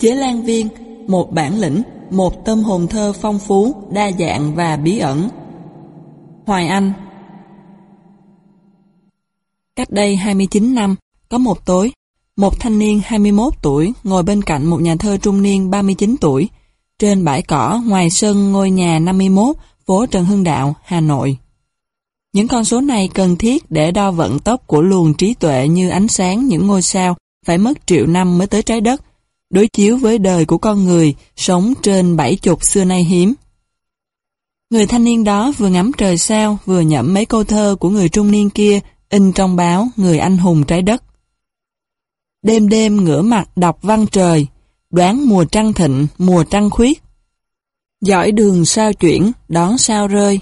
Chế Lan Viên, một bản lĩnh, một tâm hồn thơ phong phú, đa dạng và bí ẩn. Hoài Anh. Cách đây 29 năm, có một tối, một thanh niên 21 tuổi ngồi bên cạnh một nhà thơ trung niên 39 tuổi, trên bãi cỏ ngoài sân ngôi nhà 51, phố Trần Hưng Đạo, Hà Nội. Những con số này cần thiết để đo vận tốc của luồng trí tuệ như ánh sáng những ngôi sao, phải mất triệu năm mới tới trái đất, đối chiếu với đời của con người sống trên 70 xưa nay hiếm. Người thanh niên đó vừa ngắm trời sao vừa nhẩm mấy câu thơ của người trung niên kia in trong báo Người Anh Hùng Trái Đất. Đêm đêm ngửa mặt đọc văn trời, đoán mùa trăng thịnh, mùa trăng khuyết. Dõi đường sao chuyển, đón sao rơi.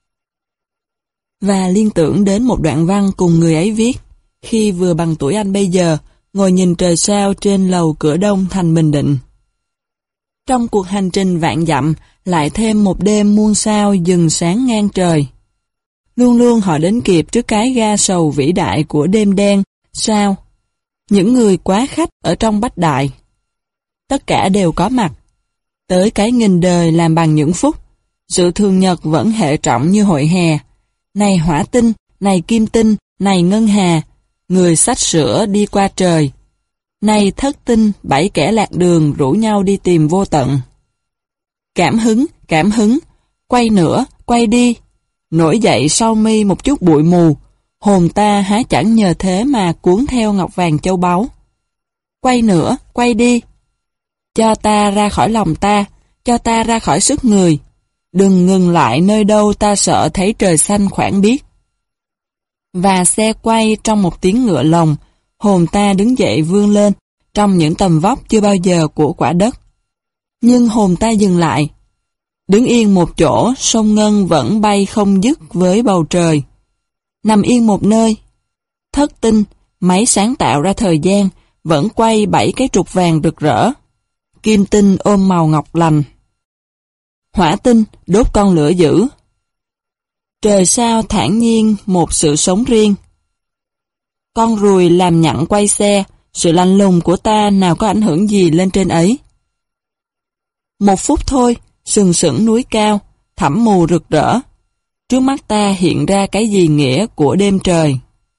Và liên tưởng đến một đoạn văn cùng người ấy viết, khi vừa bằng tuổi anh bây giờ, ngồi nhìn trời sao trên lầu Cửa Đông thành Bình Định. Trong cuộc hành trình vạn dặm, lại thêm một đêm muôn sao dừng sáng ngang trời. Luôn luôn họ đến kịp trước cái ga sầu vĩ đại của đêm đen, sao. Những người quá khách ở trong bách đại. Tất cả đều có mặt. Tới cái nghìn đời làm bằng những phút, sự thường nhật vẫn hệ trọng như hội hè. Này hỏa tinh, này kim tinh, này ngân hà, người xách sữa đi qua trời. Này thất tinh, 7 kẻ lạc đường rủ nhau đi tìm vô tận. Cảm hứng, quay nữa, quay đi. Nổi dậy sau mi một chút bụi mù, hồn ta há chẳng nhờ thế mà cuốn theo ngọc vàng châu báu. Quay nữa, quay đi. Cho ta ra khỏi lòng ta, cho ta ra khỏi sức người. Đừng ngừng lại nơi đâu ta sợ thấy trời xanh khoảng biết. Và xe quay trong một tiếng ngựa lồng, hồn ta đứng dậy vươn lên, trong những tầm vóc chưa bao giờ của quả đất. Nhưng hồn ta dừng lại. Đứng yên một chỗ, sông ngân vẫn bay không dứt với bầu trời. Nằm yên một nơi. Thất tinh, máy sáng tạo ra thời gian, vẫn quay 7 cái trục vàng rực rỡ. Kim tinh ôm màu ngọc lành. Hỏa tinh đốt con lửa dữ. Trời sao thản nhiên một sự sống riêng. Con ruồi làm nhặn quay xe, sự lạnh lùng của ta nào có ảnh hưởng gì lên trên ấy. Một phút thôi, sừng sững núi cao, thẳm mù rực rỡ. Trước mắt ta hiện ra cái gì nghĩa của đêm trời.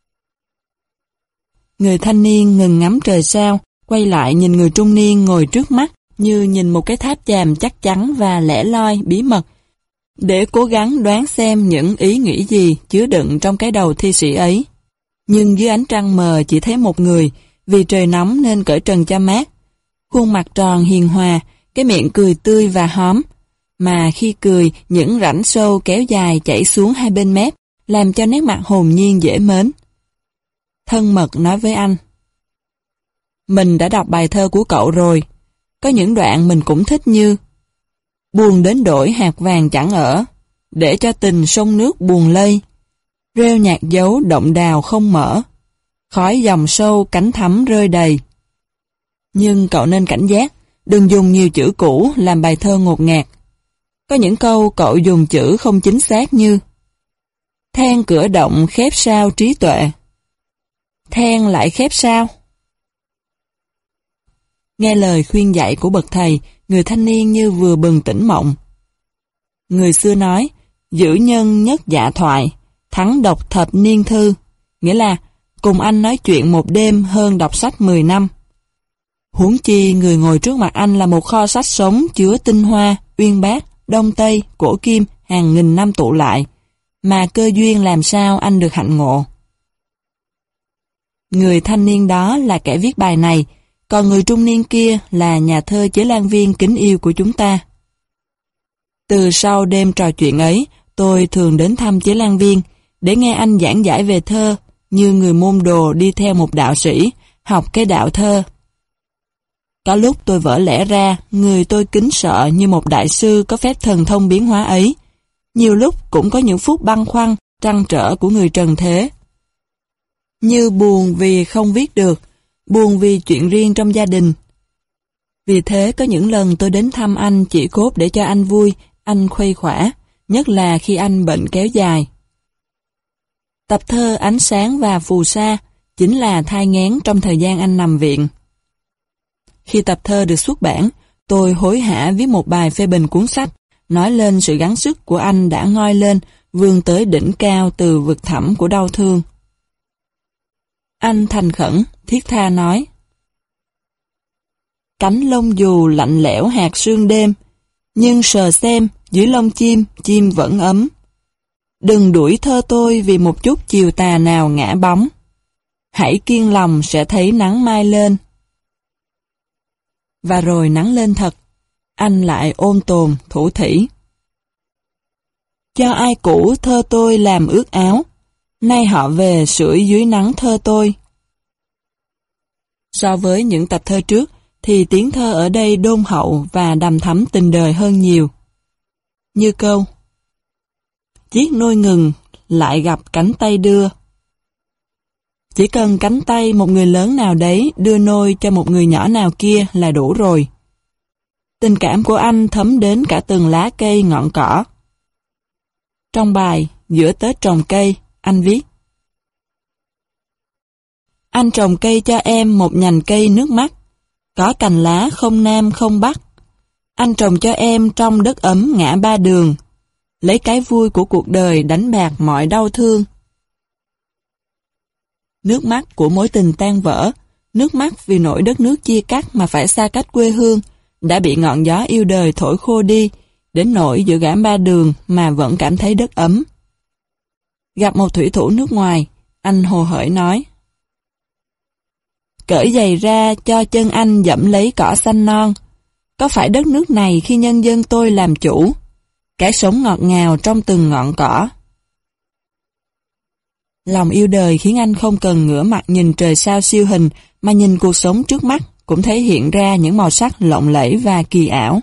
Người thanh niên ngừng ngắm trời sao, quay lại nhìn người trung niên ngồi trước mắt như nhìn một cái tháp chàm chắc chắn và lẻ loi, bí mật, để cố gắng đoán xem những ý nghĩ gì chứa đựng trong cái đầu thi sĩ ấy. Nhưng dưới ánh trăng mờ chỉ thấy một người, vì trời nóng nên cởi trần cho mát. Khuôn mặt tròn hiền hòa, cái miệng cười tươi và hóm, mà khi cười những rãnh sâu kéo dài chảy xuống hai bên mép, làm cho nét mặt hồn nhiên dễ mến. Thân mật nói với anh: "Mình đã đọc bài thơ của cậu rồi. Có những đoạn mình cũng thích như: buồn đến đổi hạt vàng chẳng ở, để cho tình sông nước buồn lây. Rêu nhạc dấu động đào không mở, khói dòng sâu cánh thắm rơi đầy." Nhưng cậu nên cảnh giác, đừng dùng nhiều chữ cũ làm bài thơ ngột ngạt. Có những câu cậu dùng chữ không chính xác như: then cửa động khép sao trí tuệ. Then lại khép sao? Nghe lời khuyên dạy của bậc thầy, người thanh niên như vừa bừng tỉnh mộng. Người xưa nói, giữ nhân nhất dạ thoại, thắng đọc thập niên thư, nghĩa là cùng anh nói chuyện một đêm hơn đọc sách 10 năm. Huống chi người ngồi trước mặt anh là một kho sách sống chứa tinh hoa, uyên bác, đông tây, cổ kim hàng nghìn năm tụ lại, mà cơ duyên làm sao anh được hạnh ngộ. Người thanh niên đó là kẻ viết bài này, còn người trung niên kia là nhà thơ Chế Lan Viên kính yêu của chúng ta. Từ sau đêm trò chuyện ấy, tôi thường đến thăm Chế Lan Viên để nghe anh giảng giải về thơ, như người môn đồ đi theo một đạo sĩ, học cái đạo thơ. Có lúc tôi vỡ lẽ ra, người tôi kính sợ như một đại sư có phép thần thông biến hóa ấy. Nhiều lúc cũng có những phút băn khoăn, trăn trở của người trần thế. Như buồn vì không viết được, buồn vì chuyện riêng trong gia đình. Vì thế có những lần tôi đến thăm anh chỉ cốt để cho anh vui, anh khuây khỏa, nhất là khi anh bệnh kéo dài. Tập thơ Ánh Sáng và Phù Sa chính là thai nghén trong thời gian anh nằm viện. Khi tập thơ được xuất bản, tôi hối hả viết một bài phê bình cuốn sách, nói lên sự gắng sức của anh đã ngoi lên, vươn tới đỉnh cao từ vực thẳm của đau thương. Anh thành khẩn, thiết tha nói: cánh lông dù lạnh lẽo hạt sương đêm, nhưng sờ xem, dưới lông chim vẫn ấm. Đừng đuổi thơ tôi vì một chút chiều tà nào ngã bóng. Hãy kiên lòng sẽ thấy nắng mai lên. Và rồi nắng lên thật, anh lại ôm tồn, thủ thỉ. Cho ai cũ thơ tôi làm ướt áo, nay họ về sưởi dưới nắng thơ tôi. So với những tập thơ trước, thì tiếng thơ ở đây đôn hậu và đằm thắm tình đời hơn nhiều. Như câu: chiếc nôi ngừng, lại gặp cánh tay đưa. Chỉ cần cánh tay một người lớn nào đấy đưa nôi cho một người nhỏ nào kia là đủ rồi. Tình cảm của anh thấm đến cả từng lá cây ngọn cỏ. Trong bài Giữa Tết trồng cây, anh viết: anh trồng cây cho em một nhành cây nước mắt, có cành lá không nam không bắc. Anh trồng cho em trong đất ấm ngã ba đường, lấy cái vui của cuộc đời đánh bạc mọi đau thương. Nước mắt của mối tình tan vỡ, nước mắt vì nỗi đất nước chia cắt mà phải xa cách quê hương, đã bị ngọn gió yêu đời thổi khô đi, đến nỗi giữa ngã ba đường mà vẫn cảm thấy đất ấm. Gặp một thủy thủ nước ngoài, anh hồ hởi nói: cởi giày ra cho chân anh dẫm lấy cỏ xanh non. Có phải đất nước này khi nhân dân tôi làm chủ, cái sống ngọt ngào trong từng ngọn cỏ. Lòng yêu đời khiến anh không cần ngửa mặt nhìn trời sao siêu hình, mà nhìn cuộc sống trước mắt cũng thấy hiện ra những màu sắc lộng lẫy và kỳ ảo.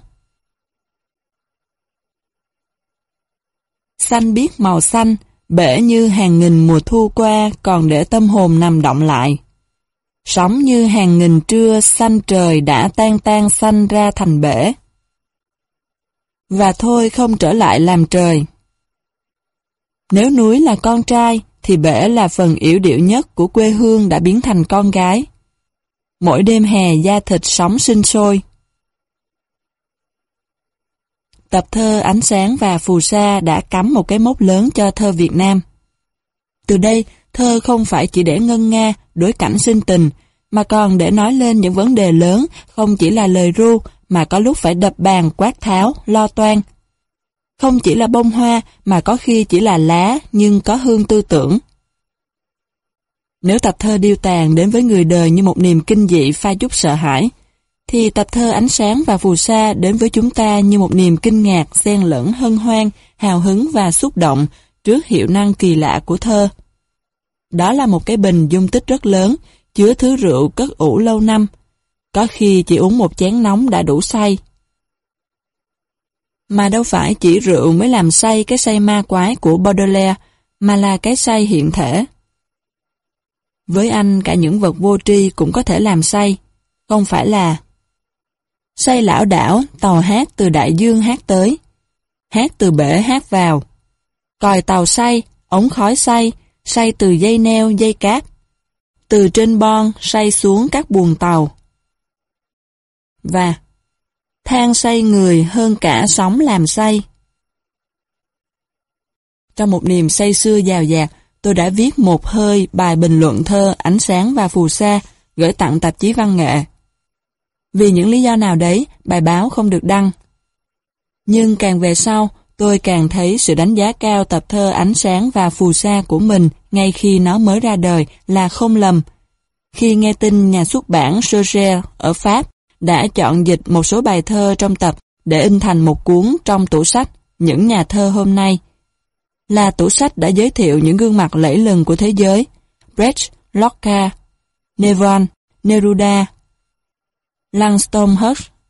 Xanh biếc màu xanh, bể như hàng nghìn mùa thu qua còn để tâm hồn nằm động lại. Sóng như hàng nghìn trưa xanh trời đã tan xanh ra thành bể. Và thôi không trở lại làm trời. Nếu núi là con trai, thì bể là phần yểu điệu nhất của quê hương đã biến thành con gái. Mỗi đêm hè da thịt sống sinh sôi. Tập thơ Ánh Sáng và Phù Sa đã cắm một cái mốc lớn cho thơ Việt Nam. Từ đây, thơ không phải chỉ để ngân nga, đối cảnh sinh tình, mà còn để nói lên những vấn đề lớn, không chỉ là lời ru, mà có lúc phải đập bàn, quát tháo, lo toan. Không chỉ là bông hoa, mà có khi chỉ là lá, nhưng có hương tư tưởng. Nếu tập thơ Điêu Tàn đến với người đời như một niềm kinh dị pha chút sợ hãi, thì tập thơ Ánh Sáng và Phù Sa đến với chúng ta như một niềm kinh ngạc, xen lẫn hân hoan, hào hứng và xúc động trước hiệu năng kỳ lạ của thơ. Đó là một cái bình dung tích rất lớn, chứa thứ rượu cất ủ lâu năm, có khi chỉ uống một chén nóng đã đủ say. Mà đâu phải chỉ rượu mới làm say cái say ma quái của Baudelaire, mà là cái say hiện thể. Với anh, cả những vật vô tri cũng có thể làm say, không phải là say lảo đảo, tàu hát từ đại dương hát tới, hát từ bể hát vào, còi tàu say, ống khói say, say từ dây neo, dây cáp, từ trên bon say xuống các buồng tàu. Và than say người hơn cả sóng làm say. Trong một niềm say sưa dào dạt, tôi đã viết một hơi bài bình luận thơ Ánh Sáng và Phù Sa gửi tặng tạp chí văn nghệ. Vì những lý do nào đấy, bài báo không được đăng. Nhưng càng về sau, tôi càng thấy sự đánh giá cao tập thơ Ánh Sáng và Phù Sa của mình ngay khi nó mới ra đời là không lầm. Khi nghe tin nhà xuất bản Seuger ở Pháp đã chọn dịch một số bài thơ trong tập để in thành một cuốn trong tủ sách Những Nhà Thơ Hôm Nay, là tủ sách đã giới thiệu những gương mặt lẫy lừng của thế giới: Brecht, Lorca, Nevron, Neruda, Langston Hughes.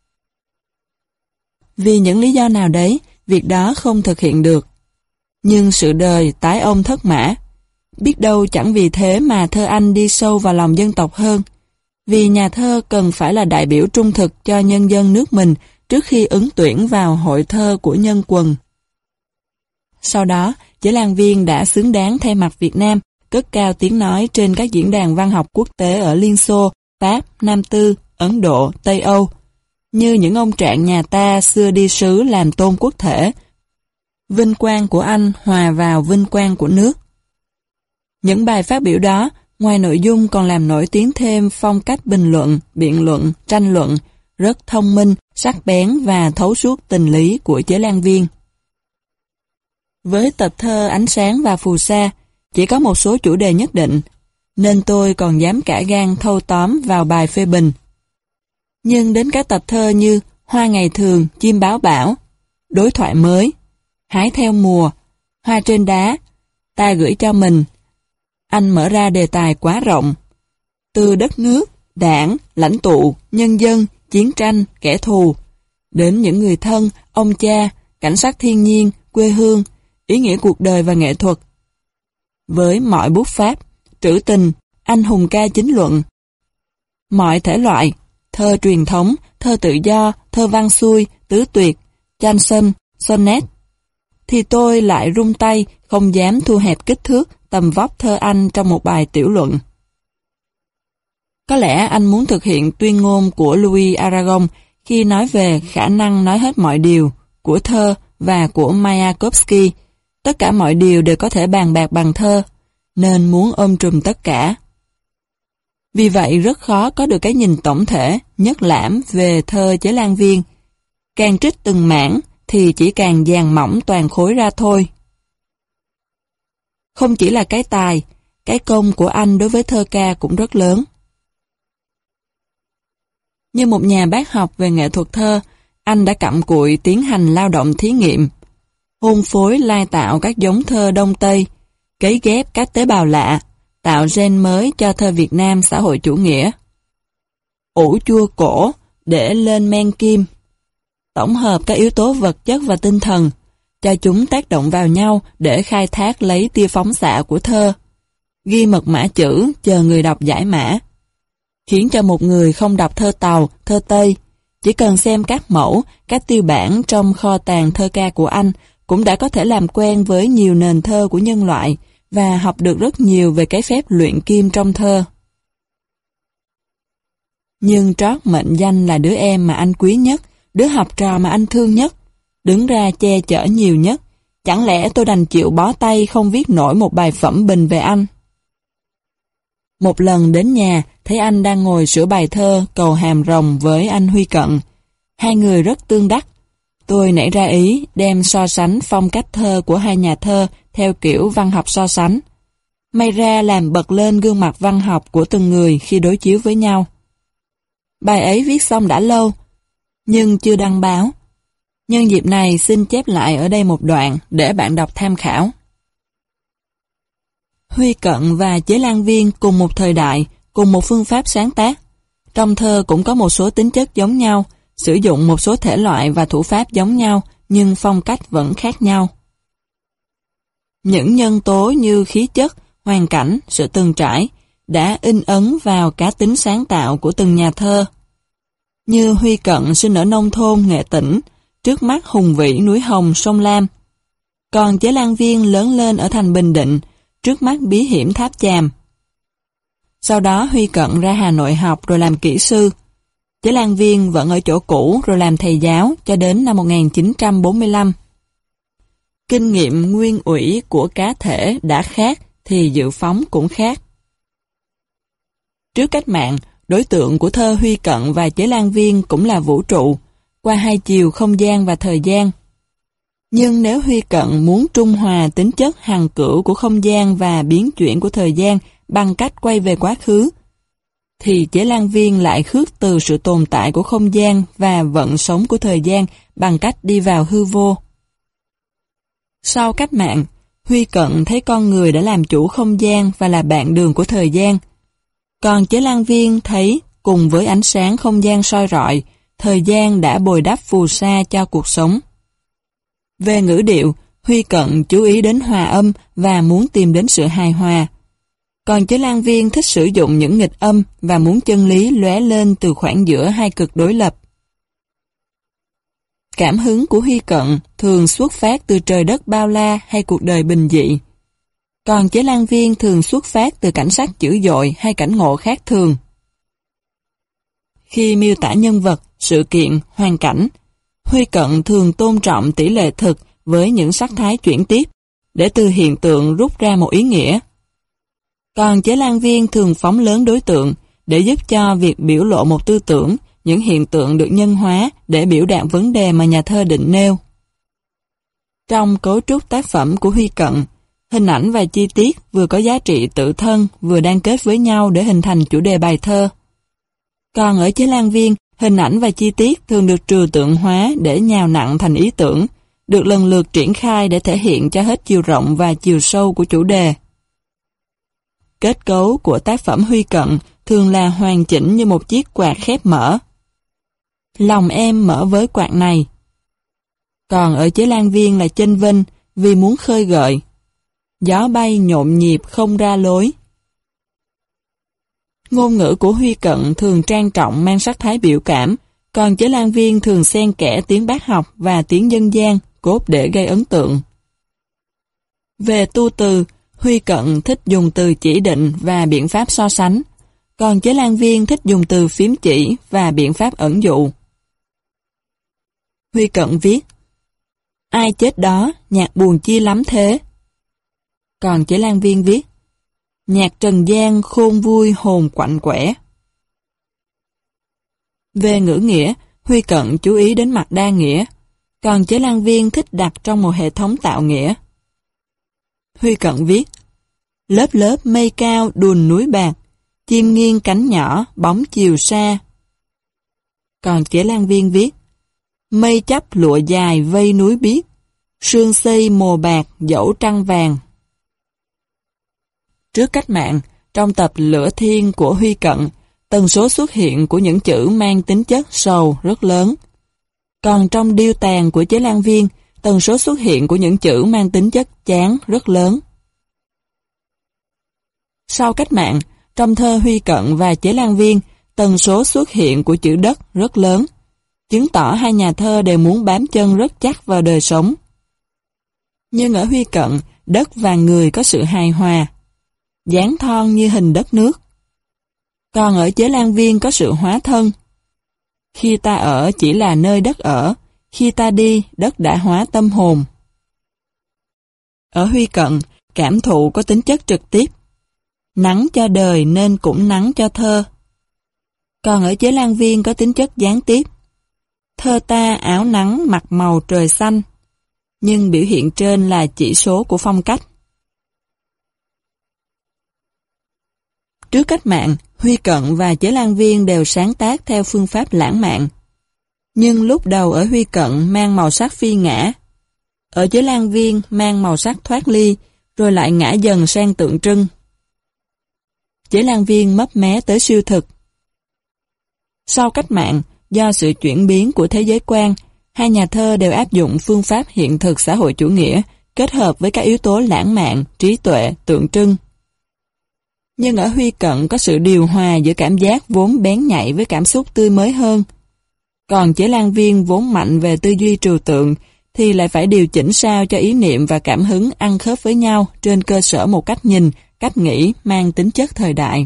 Vì những lý do nào đấy, việc đó không thực hiện được. Nhưng sự đời tái ông thất mã. Biết đâu chẳng vì thế mà thơ Anh đi sâu vào lòng dân tộc hơn. Vì nhà thơ cần phải là đại biểu trung thực cho nhân dân nước mình trước khi ứng tuyển vào hội thơ của nhân quần. Sau đó, Chế Lan Viên đã xứng đáng thay mặt Việt Nam cất cao tiếng nói trên các diễn đàn văn học quốc tế ở Liên Xô, Pháp, Nam Tư, Ấn Độ, Tây Âu, như những ông trạng nhà ta xưa đi sứ làm tôn quốc thể. Vinh quang của Anh hòa vào vinh quang của nước. Những bài phát biểu đó, ngoài nội dung còn làm nổi tiếng thêm phong cách bình luận, biện luận, tranh luận, rất thông minh, sắc bén và thấu suốt tình lý của Chế Lan Viên. Với tập thơ Ánh sáng và Phù sa, chỉ có một số chủ đề nhất định, nên tôi còn dám cả gan thâu tóm vào bài phê bình. Nhưng đến các tập thơ như Hoa ngày thường, Chim báo bão, Đối thoại mới, Hái theo mùa, Hoa trên đá, Ta gửi cho mình, anh mở ra đề tài quá rộng. Từ đất nước, đảng, lãnh tụ, nhân dân, chiến tranh, kẻ thù, đến những người thân, ông cha, cảnh sắc thiên nhiên, quê hương, ý nghĩa cuộc đời và nghệ thuật. Với mọi bút pháp, trữ tình, anh hùng ca chính luận, mọi thể loại, thơ truyền thống, thơ tự do, thơ văn xuôi, tứ tuyệt, chanson, sonnet, thì tôi lại run tay, không dám thu hẹp kích thước, tầm vóc thơ anh trong một bài tiểu luận. Có lẽ anh muốn thực hiện tuyên ngôn của Louis Aragon khi nói về khả năng nói hết mọi điều của thơ và của Mayakovsky. Tất cả mọi điều đều có thể bàn bạc bằng thơ, nên muốn ôm trùm tất cả. Vì vậy rất khó có được cái nhìn tổng thể, nhất lãm về thơ Chế Lan Viên. Càng trích từng mảng thì chỉ càng dàn mỏng toàn khối ra thôi. Không chỉ là cái tài, cái công của anh đối với thơ ca cũng rất lớn. Như một nhà bác học về nghệ thuật thơ, anh đã cặm cụi tiến hành lao động thí nghiệm, hôn phối lai tạo các giống thơ Đông Tây, cấy ghép các tế bào lạ, tạo gen mới cho thơ Việt Nam xã hội chủ nghĩa. Ủ chua cổ để lên men kim, tổng hợp các yếu tố vật chất và tinh thần, cho chúng tác động vào nhau để khai thác lấy tia phóng xạ của thơ, ghi mật mã chữ chờ người đọc giải mã, khiến cho một người không đọc thơ Tàu, thơ Tây, chỉ cần xem các mẫu, các tiêu bản trong kho tàng thơ ca của anh cũng đã có thể làm quen với nhiều nền thơ của nhân loại và học được rất nhiều về cái phép luyện kim trong thơ. Nhưng trót mệnh danh là đứa em mà anh quý nhất, đứa học trò mà anh thương nhất, đứng ra che chở nhiều nhất, chẳng lẽ tôi đành chịu bó tay không viết nổi một bài phẩm bình về anh? Một lần đến nhà, thấy anh đang ngồi sửa bài thơ Cầu Hàm Rồng với anh Huy Cận. Hai người rất tương đắc. Tôi nảy ra ý đem so sánh phong cách thơ của hai nhà thơ theo kiểu văn học so sánh. May ra làm bật lên gương mặt văn học của từng người khi đối chiếu với nhau. Bài ấy viết xong đã lâu, nhưng chưa đăng báo. Nhân dịp này xin chép lại ở đây một đoạn để bạn đọc tham khảo. Huy Cận và Chế Lan Viên cùng một thời đại, cùng một phương pháp sáng tác. Trong thơ cũng có một số tính chất giống nhau, sử dụng một số thể loại và thủ pháp giống nhau, nhưng phong cách vẫn khác nhau. Những nhân tố như khí chất, hoàn cảnh, sự từng trải đã in ấn vào cá tính sáng tạo của từng nhà thơ. Như Huy Cận sinh ở nông thôn Nghệ Tĩnh, trước mắt hùng vĩ núi Hồng, sông Lam. Còn Chế Lan Viên lớn lên ở thành Bình Định, trước mắt bí hiểm Tháp Chàm. Sau đó Huy Cận ra Hà Nội học rồi làm kỹ sư. Chế Lan Viên vẫn ở chỗ cũ rồi làm thầy giáo cho đến năm 1945. Kinh nghiệm nguyên ủy của cá thể đã khác thì dự phóng cũng khác. Trước cách mạng, đối tượng của thơ Huy Cận và Chế Lan Viên cũng là vũ trụ, qua hai chiều không gian và thời gian. Nhưng nếu Huy Cận muốn trung hòa tính chất hằng cửu của không gian và biến chuyển của thời gian bằng cách quay về quá khứ, thì Chế Lan Viên lại khước từ sự tồn tại của không gian và vận sống của thời gian bằng cách đi vào hư vô. Sau cách mạng, Huy Cận thấy con người đã làm chủ không gian và là bạn đường của thời gian. Còn Chế Lan Viên thấy cùng với ánh sáng không gian soi rọi, thời gian đã bồi đắp phù sa cho cuộc sống. Về ngữ điệu, Huy Cận chú ý đến hòa âm và muốn tìm đến sự hài hòa. Còn Chế Lan Viên thích sử dụng những nghịch âm và muốn chân lý lóe lên từ khoảng giữa hai cực đối lập. Cảm hứng của Huy Cận thường xuất phát từ trời đất bao la hay cuộc đời bình dị. Còn Chế Lan Viên thường xuất phát từ cảnh sắc dữ dội hay cảnh ngộ khác thường. Khi miêu tả nhân vật, sự kiện, hoàn cảnh, Huy Cận thường tôn trọng tỷ lệ thực với những sắc thái chuyển tiếp, để từ hiện tượng rút ra một ý nghĩa. Còn Chế Lan Viên thường phóng lớn đối tượng, để giúp cho việc biểu lộ một tư tưởng, những hiện tượng được nhân hóa để biểu đạt vấn đề mà nhà thơ định nêu. Trong cấu trúc tác phẩm của Huy Cận, hình ảnh và chi tiết vừa có giá trị tự thân, vừa đan kết với nhau để hình thành chủ đề bài thơ. Còn ở Chế Lan Viên, hình ảnh và chi tiết thường được trừu tượng hóa để nhào nặn thành ý tưởng, được lần lượt triển khai để thể hiện cho hết chiều rộng và chiều sâu của chủ đề. Kết cấu của tác phẩm Huy Cận thường là hoàn chỉnh như một chiếc quạt khép mở. Lòng em mở với quạt này. Còn ở Chế Lan Viên là chênh vênh vì muốn khơi gợi. Gió bay nhộn nhịp không ra lối. Ngôn ngữ của Huy Cận thường trang trọng mang sắc thái biểu cảm, còn Chế Lan Viên thường xen kẽ tiếng bác học và tiếng dân gian, cốt để gây ấn tượng. Về tu từ, Huy Cận thích dùng từ chỉ định và biện pháp so sánh, còn Chế Lan Viên thích dùng từ phím chỉ và biện pháp ẩn dụ. Huy Cận viết: ai chết đó, nhạc buồn chi lắm thế. Còn Chế Lan Viên viết: nhạc trần gian khôn vui hồn quạnh quẻ. Về ngữ nghĩa, Huy Cận chú ý đến mặt đa nghĩa, còn Chế Lan Viên thích đặt trong một hệ thống tạo nghĩa. Huy Cận viết: lớp lớp mây cao đùn núi bạc, chim nghiêng cánh nhỏ bóng chiều xa. Còn Chế Lan Viên viết: mây chắp lụa dài vây núi biếc, sương xây mồ bạc dẫu trăng vàng. Trước cách mạng, trong tập Lửa Thiên của Huy Cận, tần số xuất hiện của những chữ mang tính chất sầu rất lớn. Còn trong Điêu Tàn của Chế Lan Viên, tần số xuất hiện của những chữ mang tính chất chán rất lớn. Sau cách mạng, trong thơ Huy Cận và Chế Lan Viên, tần số xuất hiện của chữ đất rất lớn, chứng tỏ hai nhà thơ đều muốn bám chân rất chắc vào đời sống. Nhưng ở Huy Cận, đất và người có sự hài hòa, dáng thon như hình đất nước. Còn ở Chế Lan Viên có sự hóa thân. Khi ta ở chỉ là nơi đất ở, khi ta đi, đất đã hóa tâm hồn. Ở Huy Cận, cảm thụ có tính chất trực tiếp. Nắng cho đời nên cũng nắng cho thơ. Còn ở Chế Lan Viên có tính chất gián tiếp. Thơ ta áo nắng mặc màu trời xanh, nhưng biểu hiện trên là chỉ số của phong cách. Trước cách mạng, Huy Cận và Chế Lan Viên đều sáng tác theo phương pháp lãng mạn. Nhưng lúc đầu ở Huy Cận mang màu sắc phi ngã, ở Chế Lan Viên mang màu sắc thoát ly, rồi lại ngã dần sang tượng trưng. Chế Lan Viên mấp mé tới siêu thực. Sau cách mạng, do sự chuyển biến của thế giới quan, hai nhà thơ đều áp dụng phương pháp hiện thực xã hội chủ nghĩa, kết hợp với các yếu tố lãng mạn, trí tuệ, tượng trưng. Nhưng ở Huy Cận có sự điều hòa giữa cảm giác vốn bén nhạy với cảm xúc tươi mới hơn. Còn Chế Lan Viên vốn mạnh về tư duy trừu tượng, thì lại phải điều chỉnh sao cho ý niệm và cảm hứng ăn khớp với nhau trên cơ sở một cách nhìn, cách nghĩ mang tính chất thời đại.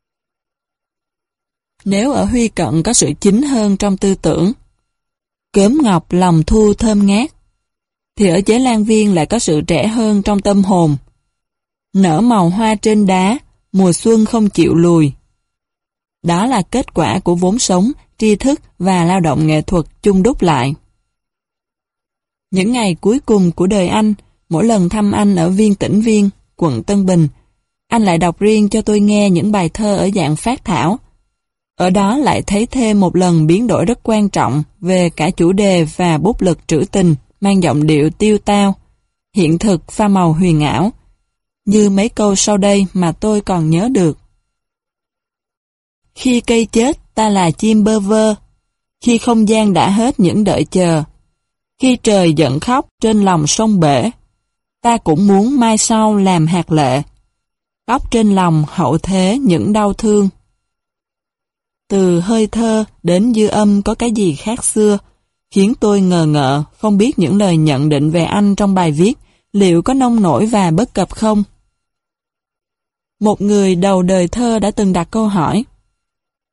Nếu ở Huy Cận có sự chính hơn trong tư tưởng, cớm ngọc lòng thu thơm ngát, thì ở Chế Lan Viên lại có sự trẻ hơn trong tâm hồn. Nở màu hoa trên đá, mùa xuân không chịu lùi. Đó là kết quả của vốn sống, tri thức và lao động nghệ thuật chung đúc lại. Những ngày cuối cùng của đời anh, mỗi lần thăm anh ở Viên Tĩnh Viên, quận Tân Bình, anh lại đọc riêng cho tôi nghe những bài thơ ở dạng phác thảo. Ở đó lại thấy thêm một lần biến đổi rất quan trọng về cả chủ đề và bút lực trữ tình, mang giọng điệu tiêu tao, hiện thực pha màu huyền ảo, như mấy câu sau đây mà tôi còn nhớ được. Khi cây chết ta là chim bơ vơ, khi không gian đã hết những đợi chờ, khi trời giận khóc trên lòng sông bể, ta cũng muốn mai sau làm hạt lệ, khóc trên lòng hậu thế những đau thương. Từ hơi thơ đến dư âm có cái gì khác xưa, khiến tôi ngờ ngợ không biết những lời nhận định về anh trong bài viết liệu có nông nổi và bất cập không. Một người đầu đời thơ đã từng đặt câu hỏi: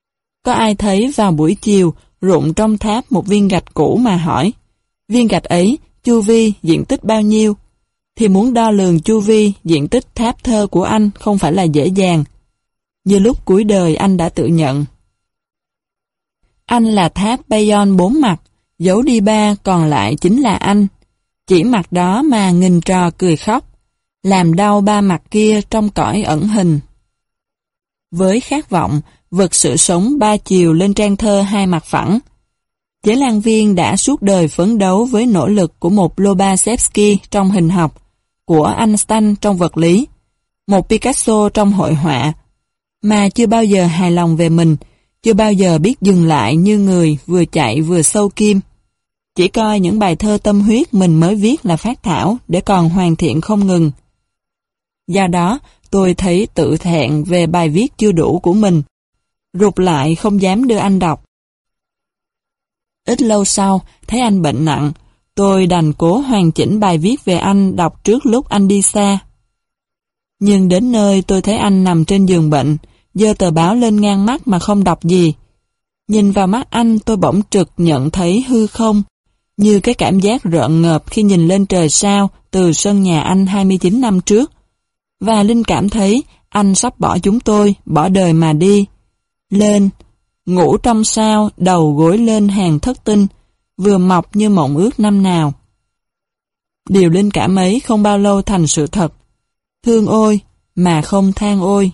Có ai thấy vào buổi chiều rụng trong tháp một viên gạch cũ mà hỏi, viên gạch ấy chu vi diện tích bao nhiêu? Thì muốn đo lường chu vi diện tích tháp thơ của anh không phải là dễ dàng. Như lúc cuối đời anh đã tự nhận. Anh là tháp Bayon 4 mặt, giấu đi 3 còn lại chính là anh. Chỉ mặt đó mà nghìn trò cười khóc, làm đau 3 mặt kia trong cõi ẩn hình. Với khát vọng, vực sự sống 3 chiều lên trang thơ 2 mặt phẳng, Chế Lan Viên đã suốt đời phấn đấu với nỗ lực của một Lobachevsky trong hình học, của Einstein trong vật lý, một Picasso trong hội họa, mà chưa bao giờ hài lòng về mình, chưa bao giờ biết dừng lại như người vừa chạy vừa sâu kim. Chỉ coi những bài thơ tâm huyết mình mới viết là phác thảo để còn hoàn thiện không ngừng. Do đó, tôi thấy tự thẹn về bài viết chưa đủ của mình, rụt lại không dám đưa anh đọc. Ít lâu sau, thấy anh bệnh nặng, tôi đành cố hoàn chỉnh bài viết về anh đọc trước lúc anh đi xa. Nhưng đến nơi tôi thấy anh nằm trên giường bệnh, giơ tờ báo lên ngang mắt mà không đọc gì. Nhìn vào mắt anh tôi bỗng trực nhận thấy hư không, như cái cảm giác rợn ngợp khi nhìn lên trời sao từ sân nhà anh 29 năm trước. Và linh cảm thấy anh sắp bỏ chúng tôi, bỏ đời mà đi. Lên, ngủ trong sao, đầu gối lên hàng thất tinh, vừa mọc như mộng ước năm nào. Điều linh cảm ấy không bao lâu thành sự thật. Thương ôi, mà không than ôi.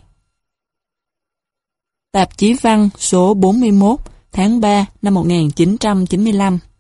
Tạp chí Văn số 41 tháng 3 năm 1995.